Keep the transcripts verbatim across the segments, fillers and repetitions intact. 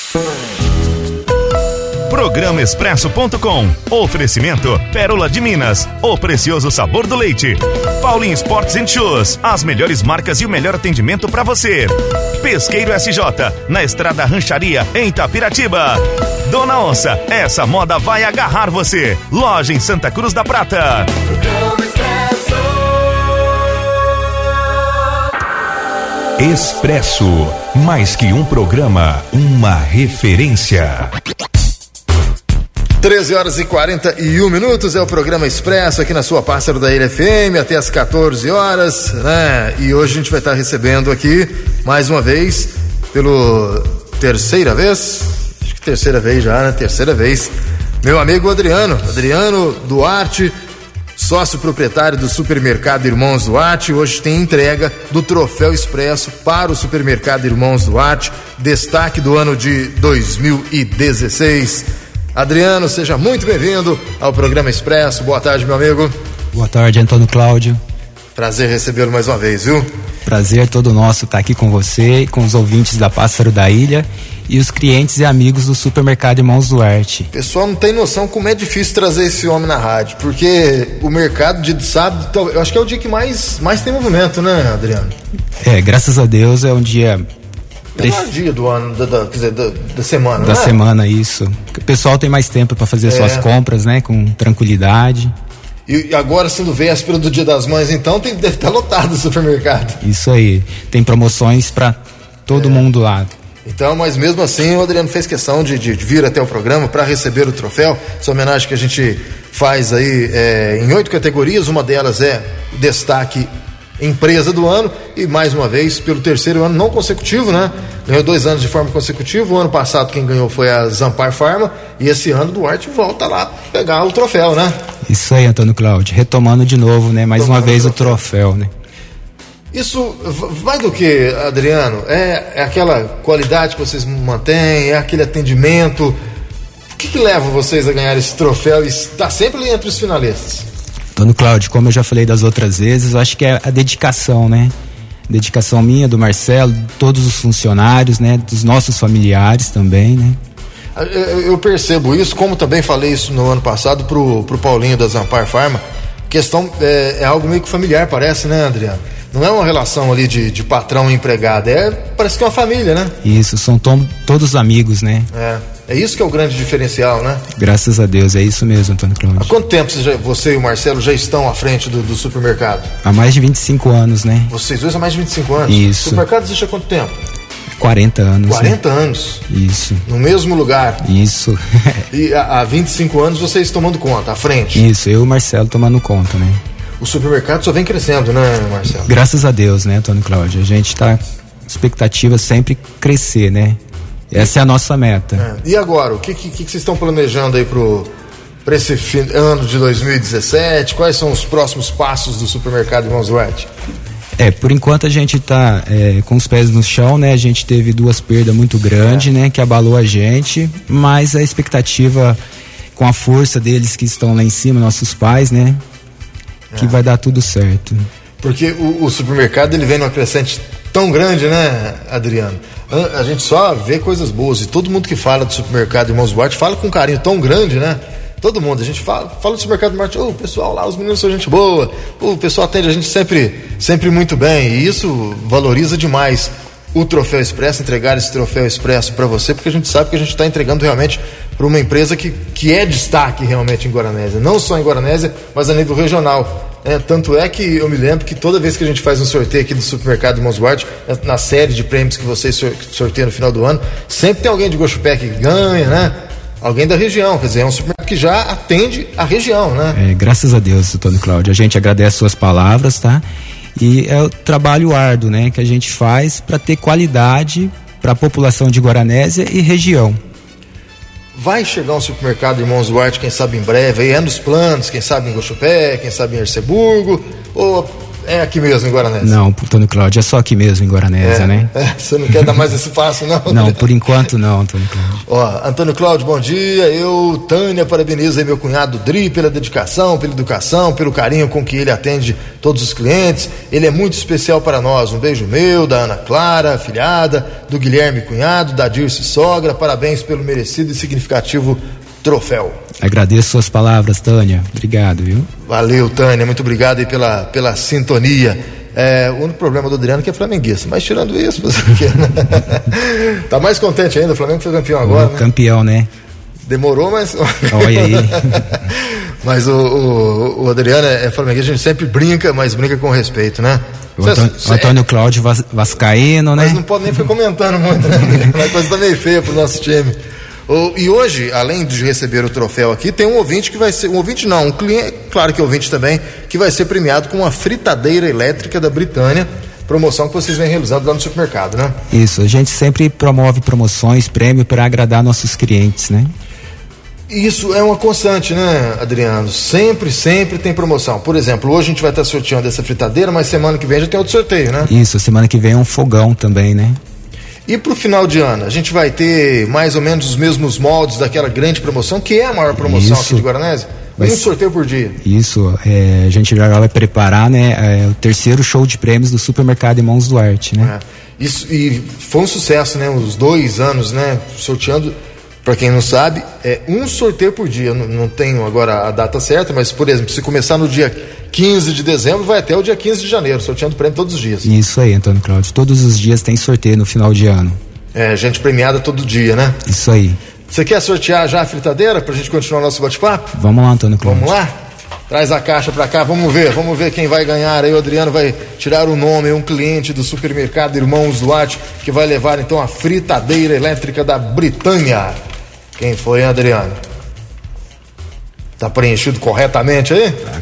Programa Expresso ponto com. Oferecimento Pérola de Minas, o precioso sabor do leite. Paulinho Sports and Shoes, as melhores marcas e o melhor atendimento para você. Pesqueiro S J, na Estrada Rancharia, em Itapiratiba. Dona Onça, essa moda vai agarrar você. Loja em Santa Cruz da Prata. Expresso, mais que um programa, uma referência. treze horas e quarenta e um minutos é o programa Expresso aqui na sua Pássaro da Ilha F M até as quatorze horas, né? E hoje a gente vai estar recebendo aqui mais uma vez, pelo terceira vez, acho que terceira vez já, né? Terceira vez, meu amigo Adriano, Adriano Duarte, sócio proprietário do Supermercado Irmãos Duarte. Hoje tem entrega do Troféu Expresso para o Supermercado Irmãos Duarte, destaque do ano de dois mil e dezesseis. Adriano, seja muito bem-vindo ao programa Expresso. Boa tarde, meu amigo. Boa tarde, Antônio Cláudio. Prazer recebê-lo mais uma vez, viu? Prazer todo nosso estar aqui com você e com os ouvintes da Pássaro da Ilha e os clientes e amigos do Supermercado Irmãos Duarte. O pessoal não tem noção como é difícil trazer esse homem na rádio, porque o mercado de sábado, eu acho que é o dia que mais, mais tem movimento, né, Adriano? É, graças a Deus é um dia... É o melhor dia do ano, da, da, quer dizer, da, da semana, Da né? semana, isso. O pessoal tem mais tempo para fazer É. suas compras, né, com tranquilidade. E agora, sendo véspera do Dia das Mães, então, tem, deve estar lotado o supermercado. Isso aí. Tem promoções para todo É. mundo lá. Então, mas mesmo assim, o Adriano fez questão de, de vir até o programa para receber o troféu. Essa homenagem que a gente faz aí é, em oito categorias. Uma delas é destaque empresa do ano, e mais uma vez pelo terceiro ano não consecutivo, né? Ganhou dois anos de forma consecutiva. O ano passado quem ganhou foi a Zampar Pharma, e esse ano o Duarte volta lá pegar o troféu, né? Isso aí, Antônio Cláudio. Retomando de novo, né? Mais Retomando uma vez o o troféu, né? Isso vai do que, Adriano? É, é aquela qualidade que vocês mantêm? É aquele atendimento? O que, que leva vocês a ganhar esse troféu e estar sempre ali entre os finalistas? Antônio Cláudio, como eu já falei das outras vezes, eu acho que é a dedicação, né? Dedicação minha, do Marcelo, de todos os funcionários, né? Dos nossos familiares também, né? Eu percebo isso, como também falei isso no ano passado pro, pro Paulinho da Zampar Pharma. Questão é, é algo meio que familiar, parece, né, Adriano? Não é uma relação ali de, de patrão e empregado, é, parece que é uma família, né? Isso, são tom, todos amigos, né? É, é isso que é o grande diferencial, né? Graças a Deus, é isso mesmo, Antônio Cláudio. Há quanto tempo você, já, você e o Marcelo já estão à frente do, do supermercado? Há mais de vinte e cinco anos, né? Vocês dois há mais de vinte e cinco anos? Isso. O supermercado existe há quanto tempo? quarenta anos. quarenta né? anos. Isso. No mesmo lugar. Isso. E há, há vinte e cinco anos vocês tomando conta, à frente. Isso, eu e o Marcelo tomando conta, né? O supermercado só vem crescendo, né, Marcelo? Graças a Deus, né, Antônio Cláudio? A gente tá com expectativa sempre crescer, né? Essa é a nossa meta. É. E agora, o que, que, que vocês estão planejando aí pro, para esse fim, ano de dois mil e dezessete? Quais são os próximos passos do Supermercado Irmãos Duarte? É, por enquanto a gente tá é, com os pés no chão, né? A gente teve duas perdas muito grandes, é. né? Que abalou a gente, mas a expectativa com a força deles que estão lá em cima, nossos pais, né? Que é. vai dar tudo certo. Porque o, o supermercado, ele vem numa crescente tão grande, né, Adriano? A, a gente só vê coisas boas, e todo mundo que fala do Supermercado Irmãos Duarte fala com um carinho tão grande, né? Todo mundo, a gente fala, fala do Supermercado Duarte, oh, o pessoal lá, os meninos são gente boa, oh, o pessoal atende a gente sempre, sempre muito bem, e isso valoriza demais o Troféu Expresso, entregar esse Troféu Expresso para você, porque a gente sabe que a gente está entregando realmente para uma empresa que, que é destaque realmente em Guaranésia, não só em Guaranésia, mas a nível regional. É, tanto é que eu me lembro que toda vez que a gente faz um sorteio aqui do Supermercado Irmãos Duarte, na série de prêmios que vocês sorteiam no final do ano, sempre tem alguém de Guaxupé que ganha, né? Alguém da região, quer dizer, é um supermercado que já atende a região, né? É, graças a Deus, Antônio Cláudio, a gente agradece suas palavras, tá? E é o trabalho árduo, né, que a gente faz para ter qualidade para a população de Guaranésia e região. Vai chegar um Supermercado Irmãos Duarte, quem sabe em breve, aí é nos planos, quem sabe em Guaxupé, quem sabe em Erceburgo, ou é aqui mesmo em Guaranésia? Não, Antônio Cláudio, é só aqui mesmo em Guaranésia, é, né? É, você não quer dar mais esse passo, não? Não, por enquanto não, Antônio Cláudio. Ó, Antônio Cláudio, bom dia. Eu, Tânia, parabenizo aí meu cunhado Dri pela dedicação, pela educação, pelo carinho com que ele atende todos os clientes. Ele é muito especial para nós. Um beijo meu, da Ana Clara, afilhada, do Guilherme cunhado, da Dirce sogra. Parabéns pelo merecido e significativo troféu. Agradeço suas palavras, Tânia. Obrigado, viu? Valeu, Tânia. Muito obrigado aí pela, pela sintonia. É, o único problema do Adriano é que é flamenguista, mas tirando isso, você tá mais contente ainda, o Flamengo foi campeão agora, o né? Campeão, né? Demorou, mas olha aí. Mas o, o, o Adriano é, é flamenguista, a gente sempre brinca, mas brinca com respeito, né? O Antônio, cê, o Antônio Cláudio Vas, Vascaíno, né? Mas não pode nem ficar comentando muito, né? A coisa tá meio feia pro nosso time. O, e hoje, além de receber o troféu aqui, tem um ouvinte que vai ser, um ouvinte não, um cliente, claro que é ouvinte também, que vai ser premiado com uma fritadeira elétrica da Britânia, promoção que vocês vêm realizando lá no supermercado, né? Isso, a gente sempre promove promoções, prêmio para agradar nossos clientes, né? Isso é uma constante, né, Adriano? Sempre, sempre tem promoção. Por exemplo, hoje a gente vai estar sorteando essa fritadeira, mas semana que vem já tem outro sorteio, né? Isso, semana que vem é um fogão também, né? E para o final de ano, a gente vai ter mais ou menos os mesmos moldes daquela grande promoção, que é a maior promoção Isso. aqui de Guaranésia? Um Mas, sorteio por dia. Isso, é, a gente já vai preparar, né, é, o terceiro show de prêmios do Supermercado Irmãos Duarte, né? É. Isso, e foi um sucesso, né, os dois anos, né, sorteando, para quem não sabe, é um sorteio por dia. Não, não tenho agora a data certa, mas, por exemplo, se começar no dia quinze de dezembro, vai até o dia quinze de janeiro, sorteando prêmio todos os dias. Isso aí, Antônio Cláudio, todos os dias tem sorteio no final de ano. É, gente premiada todo dia, né? Isso aí. Você quer sortear já a fritadeira pra gente continuar o nosso bate-papo? Vamos lá, Antônio Cláudio. Vamos lá? Traz a caixa pra cá, vamos ver, vamos ver quem vai ganhar. Aí o Adriano vai tirar o nome, um cliente do supermercado Irmãos Duarte, que vai levar então a fritadeira elétrica da Britânia. Quem foi, hein, Adriano? Tá preenchido corretamente aí? Tá.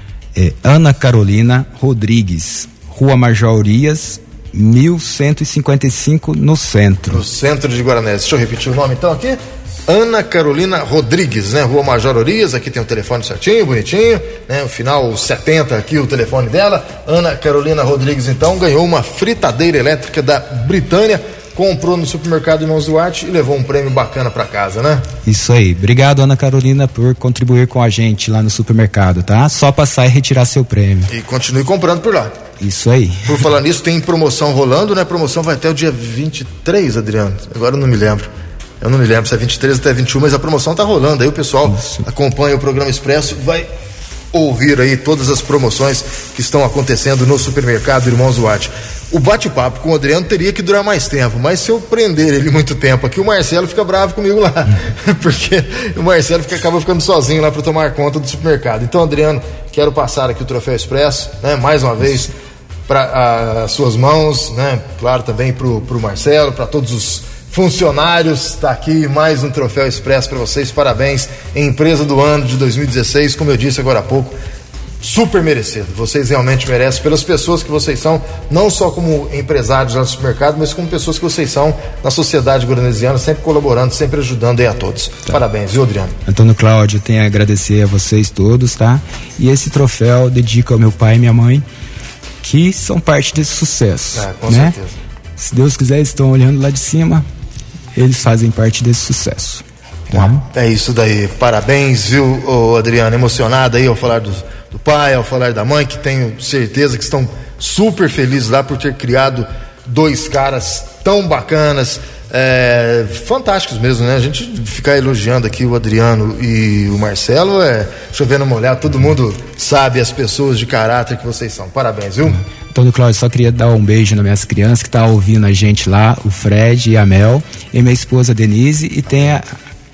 É Ana Carolina Rodrigues, Rua Major Urias, mil cento e cinquenta e cinco, no centro. No centro de Guaranésia. Deixa eu repetir o nome então aqui. Ana Carolina Rodrigues, né? Rua Major Urias, aqui tem o telefone certinho, bonitinho, né? O final setenta aqui o telefone dela. Ana Carolina Rodrigues então ganhou uma fritadeira elétrica da Britânia, comprou no supermercado Irmãos Duarte e levou um prêmio bacana para casa, né? Isso aí. Obrigado, Ana Carolina, por contribuir com a gente lá no supermercado, tá? Só passar e retirar seu prêmio. E continue comprando por lá. Isso aí. Por falar nisso, tem promoção rolando, né? Promoção vai até o dia vinte e três, Adriano. Agora eu não me lembro. Eu não me lembro se é vinte e três até vinte e um, mas a promoção tá rolando. Aí o pessoal Isso. acompanha o programa Expresso, vai ouvir aí todas as promoções que estão acontecendo no supermercado Irmãos Duarte. O bate-papo com o Adriano teria que durar mais tempo, mas se eu prender ele muito tempo aqui, o Marcelo fica bravo comigo lá, porque o Marcelo fica, acaba ficando sozinho lá para tomar conta do supermercado. Então, Adriano, quero passar aqui o Troféu Expresso, né, mais uma vez para as suas mãos, né, claro, também para o Marcelo, para todos os funcionários. Está aqui mais um Troféu Expresso para vocês. Parabéns, empresa do ano de dois mil e dezesseis, como eu disse agora há pouco, super merecido. Vocês realmente merecem, pelas pessoas que vocês são, não só como empresários lá no supermercado, mas como pessoas que vocês são na sociedade guaranesiana, sempre colaborando, sempre ajudando aí a todos. Tá. Parabéns, viu, Adriano? Antônio Cláudio, tenho a agradecer a vocês todos, tá? E esse troféu eu dedico ao meu pai e minha mãe, que são parte desse sucesso. É, com né? certeza. Se Deus quiser, eles estão olhando lá de cima, eles fazem parte desse sucesso. Tá? É isso daí. Parabéns, viu, ô, Adriano? Emocionado aí ao falar dos do pai, ao falar da mãe, que tenho certeza que estão super felizes lá por ter criado dois caras tão bacanas, é, fantásticos mesmo, né? A gente ficar elogiando aqui o Adriano e o Marcelo é chovendo molhado, todo mundo sabe as pessoas de caráter que vocês são. Parabéns, viu? Antônio Cláudio, só queria dar um beijo nas minhas crianças que tá ouvindo a gente lá, o Fred e a Mel, e minha esposa Denise, e tem a,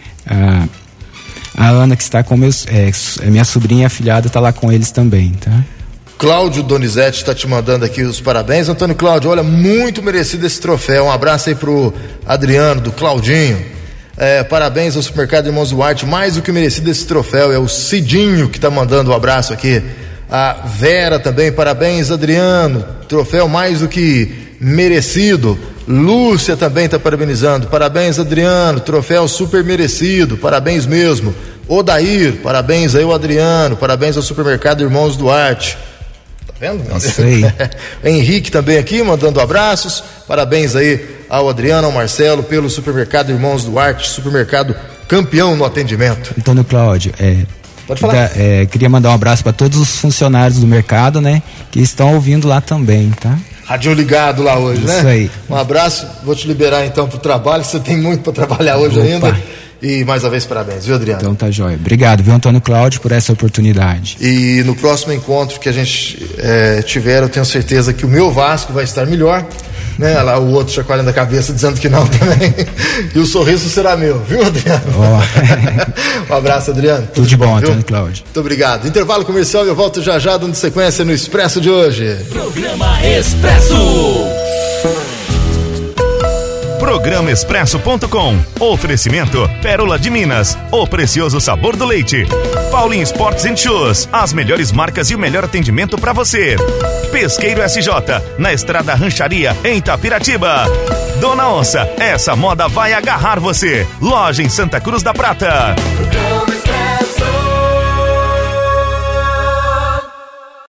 a A Ana, que está com meus. É, minha sobrinha afilhada está lá com eles também, tá? Cláudio Donizete está te mandando aqui os parabéns. Antônio Cláudio, olha, muito merecido esse troféu. Um abraço aí pro Adriano, do Claudinho. É, parabéns ao supermercado Irmãos Duarte. Mais do que merecido esse troféu é o Cidinho que está mandando um abraço aqui. A Vera também, parabéns, Adriano. Troféu mais do que merecido. Lúcia também está parabenizando. Parabéns, Adriano. Troféu super merecido. Parabéns mesmo. Odair, parabéns aí ao Adriano. Parabéns ao supermercado Irmãos Duarte. Tá vendo? É isso aí. Henrique também aqui, mandando abraços. Parabéns aí ao Adriano, ao Marcelo, pelo Supermercado Irmãos Duarte, supermercado campeão no atendimento. Antônio Cláudio, é, Pode falar. da, é, queria mandar um abraço para todos os funcionários do mercado, né? Que estão ouvindo lá também, tá? Radinho ligado lá hoje, Isso né? Isso aí. Um abraço, vou te liberar então pro trabalho, você tem muito para trabalhar hoje Opa. ainda. E mais uma vez, parabéns, viu, Adriano? Então tá jóia. Obrigado, viu, Antônio Cláudio, por essa oportunidade. E no próximo encontro que a gente é, tiver, eu tenho certeza que o meu Vasco vai estar melhor, né? Lá o outro chacoalhando a cabeça dizendo que não também. E o sorriso será meu, viu, Adriano? Oh. Um abraço, Adriano. Tudo de bom, viu? Antônio Cláudio. Muito obrigado. Intervalo comercial e eu volto já já dando sequência no Expresso de hoje. Programa Expresso. Programa Expresso ponto com. Oferecimento Pérola de Minas, o precioso sabor do leite. Paulinho Sports and Shoes, as melhores marcas e o melhor atendimento para você. Pesqueiro S J, na Estrada Rancharia, em Itapiratiba. Dona Onça, essa moda vai agarrar você. Loja em Santa Cruz da Prata. Programa